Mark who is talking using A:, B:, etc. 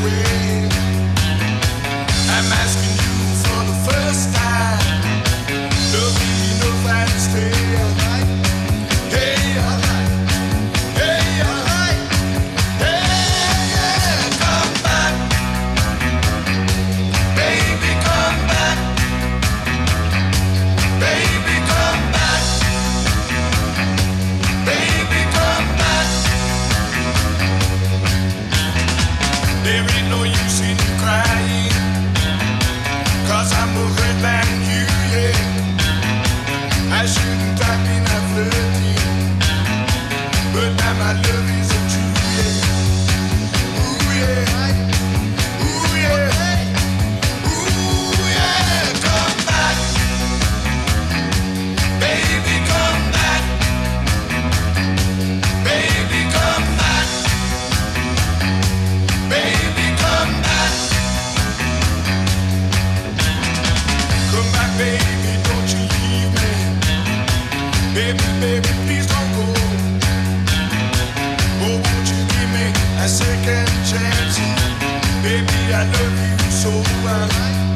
A: way. I'm asking you for the first time. Love me enough and stay alright. Hey, alright. Hey, alright. Hey, yeah. Come back. Baby, come back. Baby, come back. Baby, come back. There ain't no use in crying, 'cause I'm more hurt than you, yeah. I shouldn't have been a flirting, but now my love is a true, yeah. Ooh, yeah. Ooh, yeah. Ooh, yeah. Come back. Baby, come back. Baby, come back. Baby, come back. Come back, baby, don't you leave me. Baby, baby, please don't go. Oh, won't you give me a second chance? Baby, I love you so well.